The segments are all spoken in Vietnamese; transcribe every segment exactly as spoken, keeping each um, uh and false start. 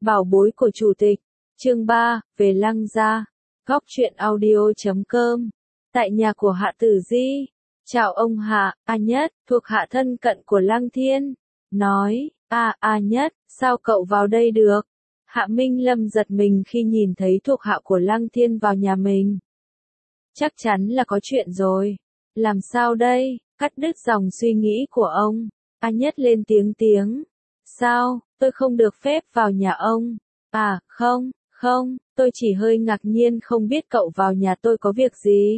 Bảo bối của chủ tịch. Chương ba, về Lăng gia. Góc truyện audio chấm com. Tại nhà của Hạ Tử Di. Chào ông Hạ, A Nhất, thuộc hạ thân cận của Lăng Thiên. Nói, a A Nhất, sao cậu vào đây được? Hạ Minh Lâm giật mình khi nhìn thấy thuộc hạ của Lăng Thiên vào nhà mình. Chắc chắn là có chuyện rồi. Làm sao đây? Cắt đứt dòng suy nghĩ của ông. A Nhất lên tiếng tiếng. Sao, tôi không được phép vào nhà ông? À, không, không, tôi chỉ hơi ngạc nhiên không biết cậu vào nhà tôi có việc gì.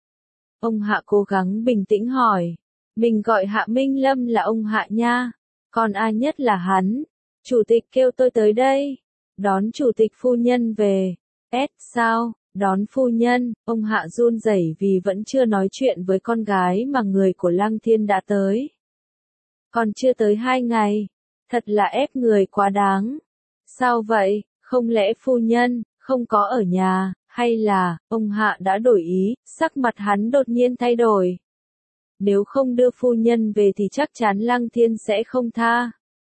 Ông Hạ cố gắng bình tĩnh hỏi. Mình gọi Hạ Minh Lâm là ông Hạ nha. Còn A Nhất là hắn. Chủ tịch kêu tôi tới đây. Đón chủ tịch phu nhân về. S sao? Đón phu nhân, ông Hạ run rẩy vì vẫn chưa nói chuyện với con gái mà người của Lăng Thiên đã tới. Còn chưa tới hai ngày. Thật là ép người quá đáng. Sao vậy, không lẽ phu nhân, không có ở nhà, hay là, ông Hạ đã đổi ý, sắc mặt hắn đột nhiên thay đổi. Nếu không đưa phu nhân về thì chắc chắn Lăng Thiên sẽ không tha.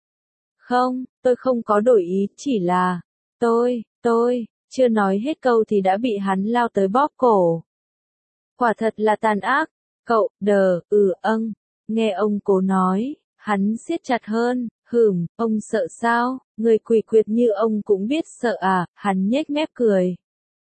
Không, tôi không có đổi ý, chỉ là, tôi, tôi, chưa nói hết câu thì đã bị hắn lao tới bóp cổ. Quả thật là tàn ác, cậu, đờ, ừ, âng, nghe ông cố nói, hắn siết chặt hơn. Hừm, ông sợ sao, người quỷ quyệt như ông cũng biết sợ à, hắn nhếch mép cười.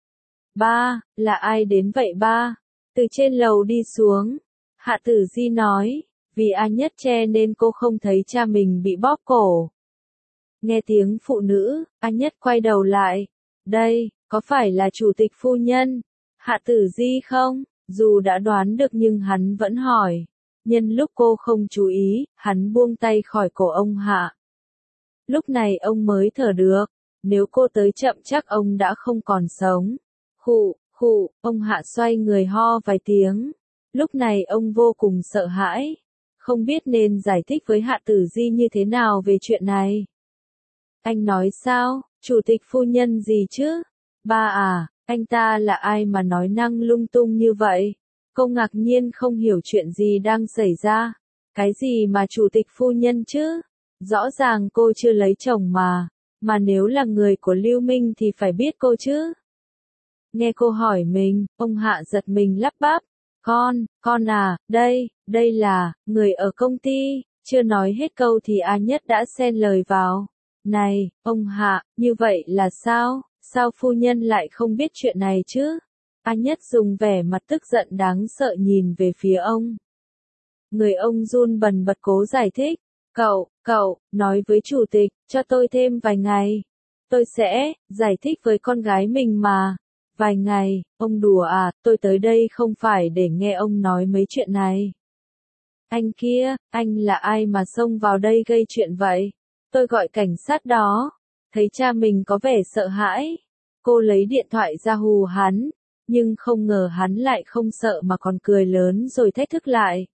Ba, là ai đến vậy ba? Từ trên lầu đi xuống. Hạ Tử Di nói, vì A Nhất che nên cô không thấy cha mình bị bóp cổ. Nghe tiếng phụ nữ, A Nhất quay đầu lại. Đây, có phải là chủ tịch phu nhân? Hạ Tử Di không? Dù đã đoán được nhưng hắn vẫn hỏi. Nhân lúc cô không chú ý, hắn buông tay khỏi cổ ông Hạ. Lúc này ông mới thở được, nếu cô tới chậm chắc ông đã không còn sống. Khụ, khụ, ông Hạ xoay người ho vài tiếng. Lúc này ông vô cùng sợ hãi, không biết nên giải thích với Hạ Tử Di như thế nào về chuyện này. Anh nói sao, chủ tịch phu nhân gì chứ? Ba à, anh ta là ai mà nói năng lung tung như vậy? Cô ngạc nhiên không hiểu chuyện gì đang xảy ra. Cái gì mà chủ tịch phu nhân chứ? Rõ ràng cô chưa lấy chồng mà. Mà nếu là người của Lưu Minh thì phải biết cô chứ. Nghe cô hỏi mình, ông Hạ giật mình lắp bắp. Con, con à, đây, đây là, người ở công ty. Chưa nói hết câu thì A Nhất đã xen lời vào. Này, ông Hạ, như vậy là sao? Sao phu nhân lại không biết chuyện này chứ? A Nhất dùng vẻ mặt tức giận đáng sợ nhìn về phía ông. Người ông run bần bật cố giải thích. Cậu, cậu, nói với chủ tịch, cho tôi thêm vài ngày. Tôi sẽ, giải thích với con gái mình mà. Vài ngày, ông đùa à, tôi tới đây không phải để nghe ông nói mấy chuyện này. Anh kia, anh là ai mà xông vào đây gây chuyện vậy? Tôi gọi cảnh sát đó. Thấy cha mình có vẻ sợ hãi. Cô lấy điện thoại ra hù hắn. Nhưng không ngờ hắn lại không sợ mà còn cười lớn rồi thách thức lại.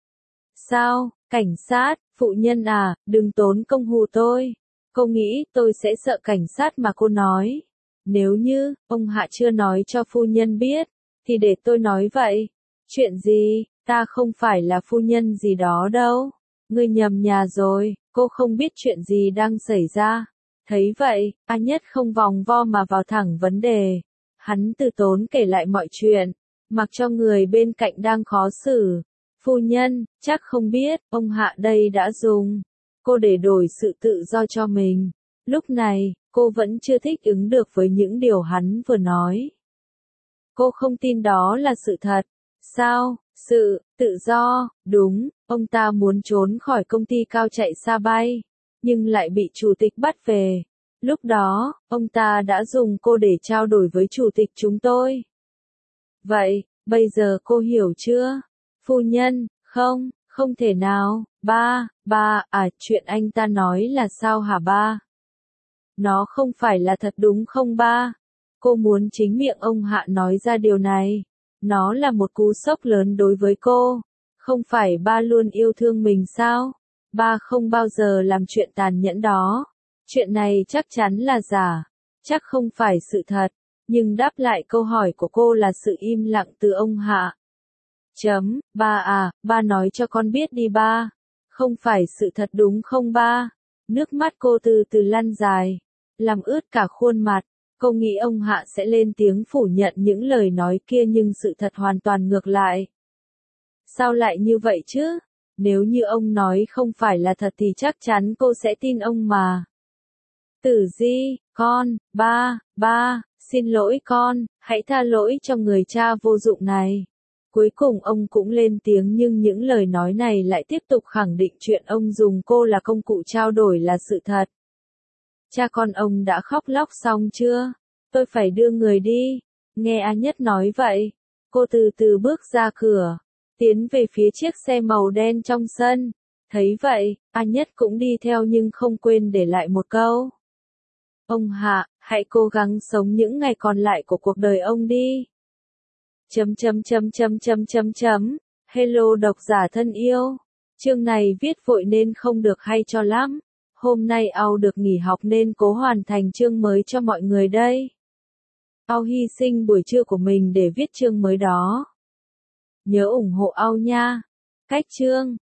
Sao, cảnh sát, phụ nhân à, đừng tốn công hù tôi. Cô nghĩ tôi sẽ sợ cảnh sát mà cô nói. Nếu như, ông Hạ chưa nói cho phu nhân biết, thì để tôi nói vậy. Chuyện gì, ta không phải là phu nhân gì đó đâu. Ngươi nhầm nhà rồi, cô không biết chuyện gì đang xảy ra. Thấy vậy, A Nhất không vòng vo mà vào thẳng vấn đề. Hắn từ tốn kể lại mọi chuyện, mặc cho người bên cạnh đang khó xử. Phu nhân, chắc không biết, ông Hạ đây đã dùng cô để đổi sự tự do cho mình. Lúc này, cô vẫn chưa thích ứng được với những điều hắn vừa nói. Cô không tin đó là sự thật. Sao, sự, tự do, đúng, ông ta muốn trốn khỏi công ty cao chạy xa bay, nhưng lại bị chủ tịch bắt về. Lúc đó, ông ta đã dùng cô để trao đổi với chủ tịch chúng tôi. Vậy, bây giờ cô hiểu chưa? Phu nhân, không, không thể nào, ba, ba, à, chuyện anh ta nói là sao hả ba? Nó không phải là thật đúng không ba? Cô muốn chính miệng ông Hạ nói ra điều này. Nó là một cú sốc lớn đối với cô. Không phải ba luôn yêu thương mình sao? Ba không bao giờ làm chuyện tàn nhẫn đó. Chuyện này chắc chắn là giả. Chắc không phải sự thật. Nhưng đáp lại câu hỏi của cô là sự im lặng từ ông Hạ. Chấm, ba à, ba nói cho con biết đi ba. Không phải sự thật đúng không ba? Nước mắt cô từ từ lăn dài. làm ướt cả khuôn mặt. Cô nghĩ ông Hạ sẽ lên tiếng phủ nhận những lời nói kia nhưng sự thật hoàn toàn ngược lại. Sao lại như vậy chứ? Nếu như ông nói không phải là thật thì chắc chắn cô sẽ tin ông mà. Tử Di, con, ba, ba, xin lỗi con, hãy tha lỗi cho người cha vô dụng này. Cuối cùng ông cũng lên tiếng nhưng những lời nói này lại tiếp tục khẳng định chuyện ông dùng cô là công cụ trao đổi là sự thật. Cha con ông đã khóc lóc xong chưa? Tôi phải đưa người đi. Nghe A Nhất nói vậy, cô từ từ bước ra cửa, tiến về phía chiếc xe màu đen trong sân. Thấy vậy, A Nhất cũng đi theo nhưng không quên để lại một câu. Ông Hạ, hãy cố gắng sống những ngày còn lại của cuộc đời ông đi. Chấm chấm chấm chấm chấm chấm chấm. Hello độc giả thân yêu. Chương này viết vội nên không được hay cho lắm. Hôm nay Ao được nghỉ học nên cố hoàn thành chương mới cho mọi người đây. Ao hy sinh buổi trưa của mình để viết chương mới đó. Nhớ ủng hộ Ao nha. Cách chương